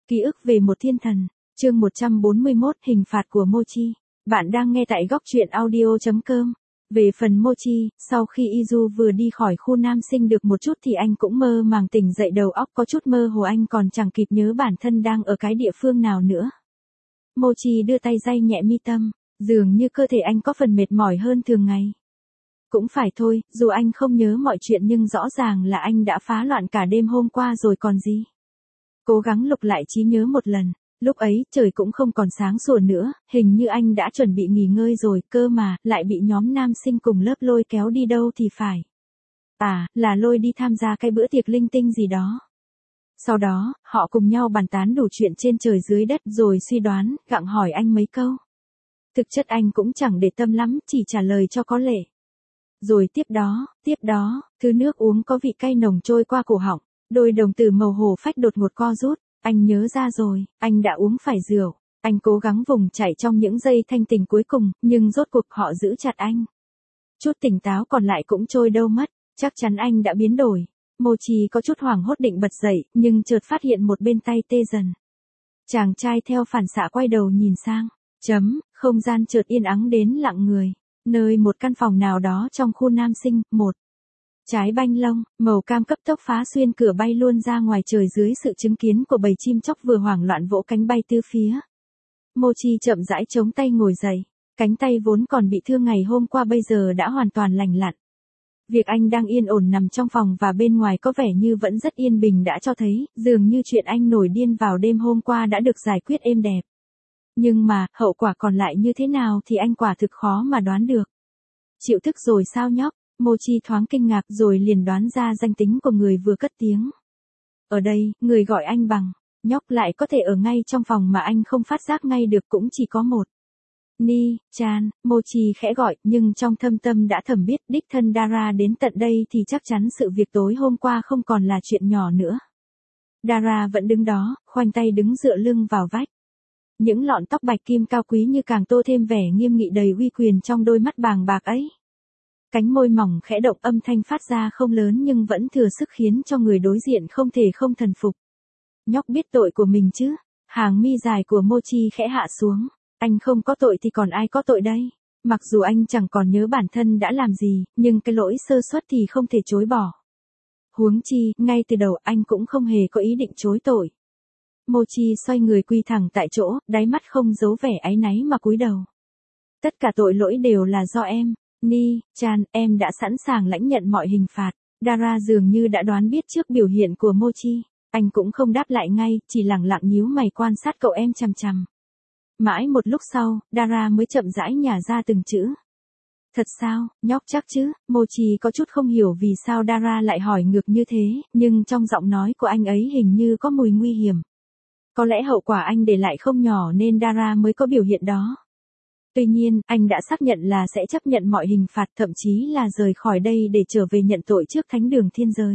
Ký ức về một thiên thần, chương 141 hình phạt của Mochi. Bạn đang nghe tại góc truyện audio.com. Về phần Mochi, sau khi Izu vừa đi khỏi khu nam sinh được một chút thì anh cũng mơ màng tỉnh dậy, đầu óc có chút mơ hồ, anh còn chẳng kịp nhớ bản thân đang ở cái địa phương nào nữa. Mochi đưa tay day nhẹ mi tâm, dường như cơ thể anh có phần mệt mỏi hơn thường ngày. Cũng phải thôi, dù anh không nhớ mọi chuyện nhưng rõ ràng là anh đã phá loạn cả đêm hôm qua rồi còn gì. Cố gắng lục lại trí nhớ một lần, lúc ấy trời cũng không còn sáng sủa nữa, hình như anh đã chuẩn bị nghỉ ngơi rồi, cơ mà, lại bị nhóm nam sinh cùng lớp lôi kéo đi đâu thì phải. À, là lôi đi tham gia cái bữa tiệc linh tinh gì đó. Sau đó, họ cùng nhau bàn tán đủ chuyện trên trời dưới đất rồi suy đoán, gặng hỏi anh mấy câu. Thực chất anh cũng chẳng để tâm lắm, chỉ trả lời cho có lệ. Rồi tiếp đó, thứ nước uống có vị cay nồng trôi qua cổ họng, đôi đồng tử màu hổ phách đột ngột co rút, anh nhớ ra rồi, anh đã uống phải rượu, anh cố gắng vùng chạy trong những giây thanh tỉnh cuối cùng, nhưng rốt cuộc họ giữ chặt anh. Chút tỉnh táo còn lại cũng trôi đâu mất, chắc chắn anh đã biến đổi. Mochi có chút hoảng hốt định bật dậy, nhưng chợt phát hiện một bên tay tê dần. Chàng trai theo phản xạ quay đầu nhìn sang, không gian chợt yên ắng đến lặng người. Nơi một căn phòng nào đó trong khu nam sinh, một trái banh lông, màu cam cấp tốc phá xuyên cửa bay luôn ra ngoài trời dưới sự chứng kiến của bầy chim chóc vừa hoảng loạn vỗ cánh bay tứ phía. Mochi chậm rãi chống tay ngồi dậy, cánh tay vốn còn bị thương ngày hôm qua bây giờ đã hoàn toàn lành lặn. Việc anh đang yên ổn nằm trong phòng và bên ngoài có vẻ như vẫn rất yên bình đã cho thấy, dường như chuyện anh nổi điên vào đêm hôm qua đã được giải quyết êm đẹp. Nhưng mà, hậu quả còn lại như thế nào thì anh quả thực khó mà đoán được. Chịu thức rồi sao nhóc? Mochi thoáng kinh ngạc rồi liền đoán ra danh tính của người vừa cất tiếng. Ở đây, người gọi anh bằng nhóc lại có thể ở ngay trong phòng mà anh không phát giác ngay được, cũng chỉ có một. Ni-chan, Mochi khẽ gọi, nhưng trong thâm tâm đã thầm biết đích thân Dara đến tận đây thì chắc chắn sự việc tối hôm qua không còn là chuyện nhỏ nữa. Dara vẫn đứng đó, khoanh tay đứng dựa lưng vào vách. Những lọn tóc bạch kim cao quý như càng tô thêm vẻ nghiêm nghị đầy uy quyền trong đôi mắt bàng bạc ấy. Cánh môi mỏng khẽ động, âm thanh phát ra không lớn nhưng vẫn thừa sức khiến cho người đối diện không thể không thần phục. Nhóc biết tội của mình chứ? Hàng mi dài của Mochi khẽ hạ xuống. Anh không có tội thì còn ai có tội đây? Mặc dù anh chẳng còn nhớ bản thân đã làm gì, nhưng cái lỗi sơ suất thì không thể chối bỏ. Huống chi, ngay từ đầu anh cũng không hề có ý định chối tội. Mochi xoay người quy thẳng tại chỗ, đáy mắt không giấu vẻ áy náy mà cúi đầu. Tất cả tội lỗi đều là do em. Ni-chan, em đã sẵn sàng lãnh nhận mọi hình phạt. Dara dường như đã đoán biết trước biểu hiện của Mochi. Anh cũng không đáp lại ngay, chỉ lẳng lặng nhíu mày quan sát cậu em chằm chằm. Mãi một lúc sau, Dara mới chậm rãi nhả ra từng chữ. Thật sao, nhóc chắc chứ? Mochi có chút không hiểu vì sao Dara lại hỏi ngược như thế, nhưng trong giọng nói của anh ấy hình như có mùi nguy hiểm. Có lẽ hậu quả anh để lại không nhỏ nên Dara mới có biểu hiện đó. Tuy nhiên, anh đã xác nhận là sẽ chấp nhận mọi hình phạt, thậm chí là rời khỏi đây để trở về nhận tội trước thánh đường thiên giới.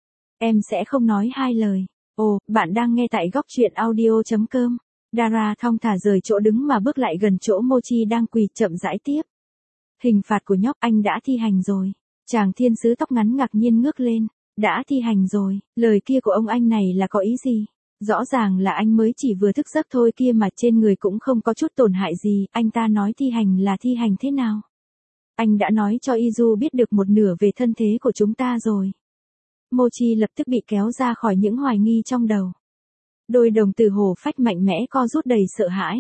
Em sẽ không nói hai lời. Ồ, bạn đang nghe tại góc truyện audio.com. Dara thong thả rời chỗ đứng mà bước lại gần chỗ Mochi đang quỳ, chậm rãi tiếp. Hình phạt của nhóc anh đã thi hành rồi. Chàng thiên sứ tóc ngắn ngạc nhiên ngước lên. Đã thi hành rồi, lời kia của ông anh này là có ý gì? Rõ ràng là anh mới chỉ vừa thức giấc thôi kia mà trên người cũng không có chút tổn hại gì, anh ta nói thi hành là thi hành thế nào? Anh đã nói cho Izu biết được một nửa về thân thế của chúng ta rồi. Mochi lập tức bị kéo ra khỏi những hoài nghi trong đầu. Đôi đồng tử hổ phách mạnh mẽ co rút đầy sợ hãi.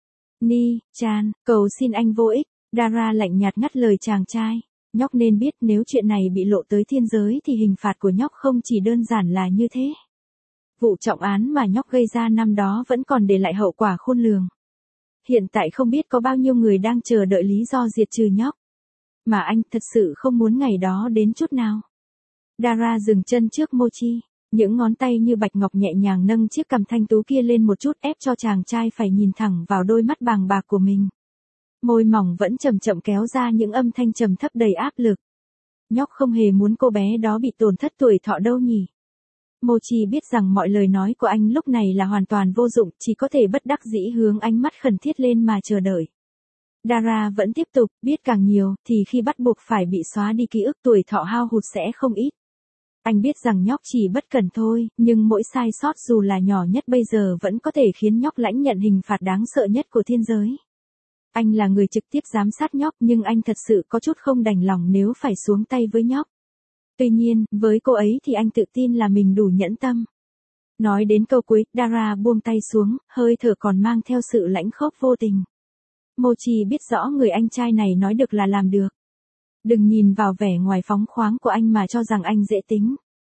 Ni-chan, cầu xin anh vô ích. Dara lạnh nhạt ngắt lời chàng trai. Nhóc nên biết nếu chuyện này bị lộ tới thiên giới thì hình phạt của nhóc không chỉ đơn giản là như thế. Vụ trọng án mà nhóc gây ra năm đó vẫn còn để lại hậu quả khôn lường. Hiện tại không biết có bao nhiêu người đang chờ đợi lý do diệt trừ nhóc. Mà anh thật sự không muốn ngày đó đến chút nào. Dara dừng chân trước Mochi. Những ngón tay như bạch ngọc nhẹ nhàng nâng chiếc cằm thanh tú kia lên một chút, ép cho chàng trai phải nhìn thẳng vào đôi mắt bàng bạc của mình. Môi mỏng vẫn chậm chậm kéo ra những âm thanh trầm thấp đầy áp lực. Nhóc không hề muốn cô bé đó bị tổn thất tuổi thọ đâu nhỉ. Mochi biết rằng mọi lời nói của anh lúc này là hoàn toàn vô dụng, chỉ có thể bất đắc dĩ hướng ánh mắt khẩn thiết lên mà chờ đợi. Dara vẫn tiếp tục, biết càng nhiều, thì khi bắt buộc phải bị xóa đi ký ức tuổi thọ hao hụt sẽ không ít. Anh biết rằng nhóc chỉ bất cẩn thôi, nhưng mỗi sai sót dù là nhỏ nhất bây giờ vẫn có thể khiến nhóc lãnh nhận hình phạt đáng sợ nhất của thiên giới. Anh là người trực tiếp giám sát nhóc nhưng anh thật sự có chút không đành lòng nếu phải xuống tay với nhóc. Tuy nhiên, với cô ấy thì anh tự tin là mình đủ nhẫn tâm. Nói đến câu cuối, Dara buông tay xuống, hơi thở còn mang theo sự lãnh khốc vô tình. Mochi biết rõ người anh trai này nói được là làm được. Đừng nhìn vào vẻ ngoài phóng khoáng của anh mà cho rằng anh dễ tính.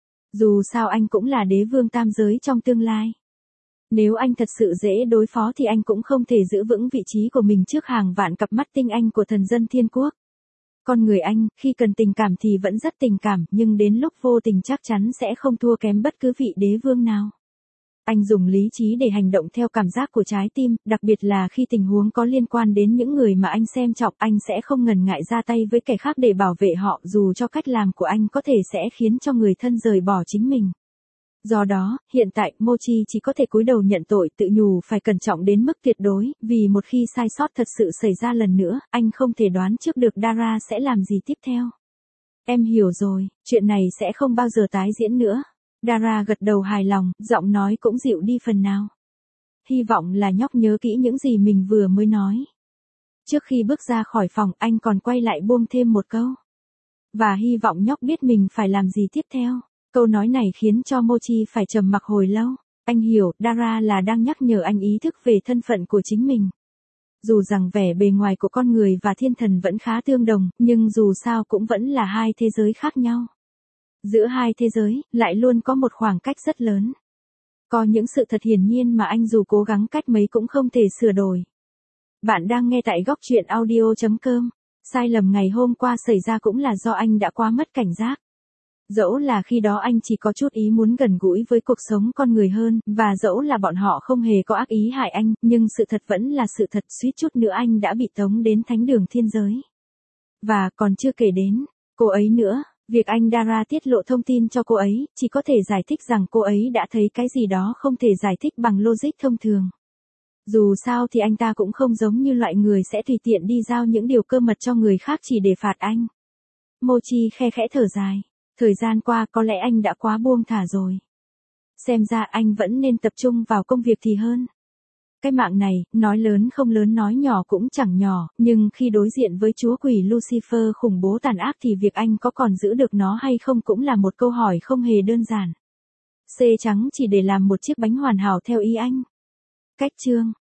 Dù sao anh cũng là đế vương tam giới trong tương lai. Nếu anh thật sự dễ đối phó thì anh cũng không thể giữ vững vị trí của mình trước hàng vạn cặp mắt tinh anh của thần dân thiên quốc. Con người anh, khi cần tình cảm thì vẫn rất tình cảm, nhưng đến lúc vô tình chắc chắn sẽ không thua kém bất cứ vị đế vương nào. Anh dùng lý trí để hành động theo cảm giác của trái tim, đặc biệt là khi tình huống có liên quan đến những người mà anh xem trọng, anh sẽ không ngần ngại ra tay với kẻ khác để bảo vệ họ, dù cho cách làm của anh có thể sẽ khiến cho người thân rời bỏ chính mình. Do đó, hiện tại, Mochi chỉ có thể cúi đầu nhận tội, tự nhủ phải cẩn trọng đến mức tuyệt đối, vì một khi sai sót thật sự xảy ra lần nữa, anh không thể đoán trước được Dara sẽ làm gì tiếp theo. Em hiểu rồi, chuyện này sẽ không bao giờ tái diễn nữa. Dara gật đầu hài lòng, giọng nói cũng dịu đi phần nào. Hy vọng là nhóc nhớ kỹ những gì mình vừa mới nói. Trước khi bước ra khỏi phòng, anh còn quay lại buông thêm một câu. Và hy vọng nhóc biết mình phải làm gì tiếp theo. Câu nói này khiến cho Mochi phải trầm mặc hồi lâu. Anh hiểu, Dara là đang nhắc nhở anh ý thức về thân phận của chính mình. Dù rằng vẻ bề ngoài của con người và thiên thần vẫn khá tương đồng, nhưng dù sao cũng vẫn là hai thế giới khác nhau. Giữa hai thế giới, lại luôn có một khoảng cách rất lớn. Có những sự thật hiển nhiên mà anh dù cố gắng cách mấy cũng không thể sửa đổi. Bạn đang nghe tại góc truyện audio.com. Sai lầm ngày hôm qua xảy ra cũng là do anh đã quá mất cảnh giác. Dẫu là khi đó anh chỉ có chút ý muốn gần gũi với cuộc sống con người hơn, và dẫu là bọn họ không hề có ác ý hại anh, nhưng sự thật vẫn là sự thật, suýt chút nữa anh đã bị tống đến thánh đường thiên giới. Và còn chưa kể đến, cô ấy nữa, việc anh Dara tiết lộ thông tin cho cô ấy, chỉ có thể giải thích rằng cô ấy đã thấy cái gì đó không thể giải thích bằng logic thông thường. Dù sao thì anh ta cũng không giống như loại người sẽ tùy tiện đi giao những điều cơ mật cho người khác chỉ để phạt anh. Mochi khe khẽ thở dài. Thời gian qua có lẽ anh đã quá buông thả rồi. Xem ra anh vẫn nên tập trung vào công việc thì hơn. Cái mạng này, nói lớn không lớn nói nhỏ cũng chẳng nhỏ, nhưng khi đối diện với chúa quỷ Lucifer khủng bố tàn ác thì việc anh có còn giữ được nó hay không cũng là một câu hỏi không hề đơn giản. C trắng chỉ để làm một chiếc bánh hoàn hảo theo ý anh. Cách chương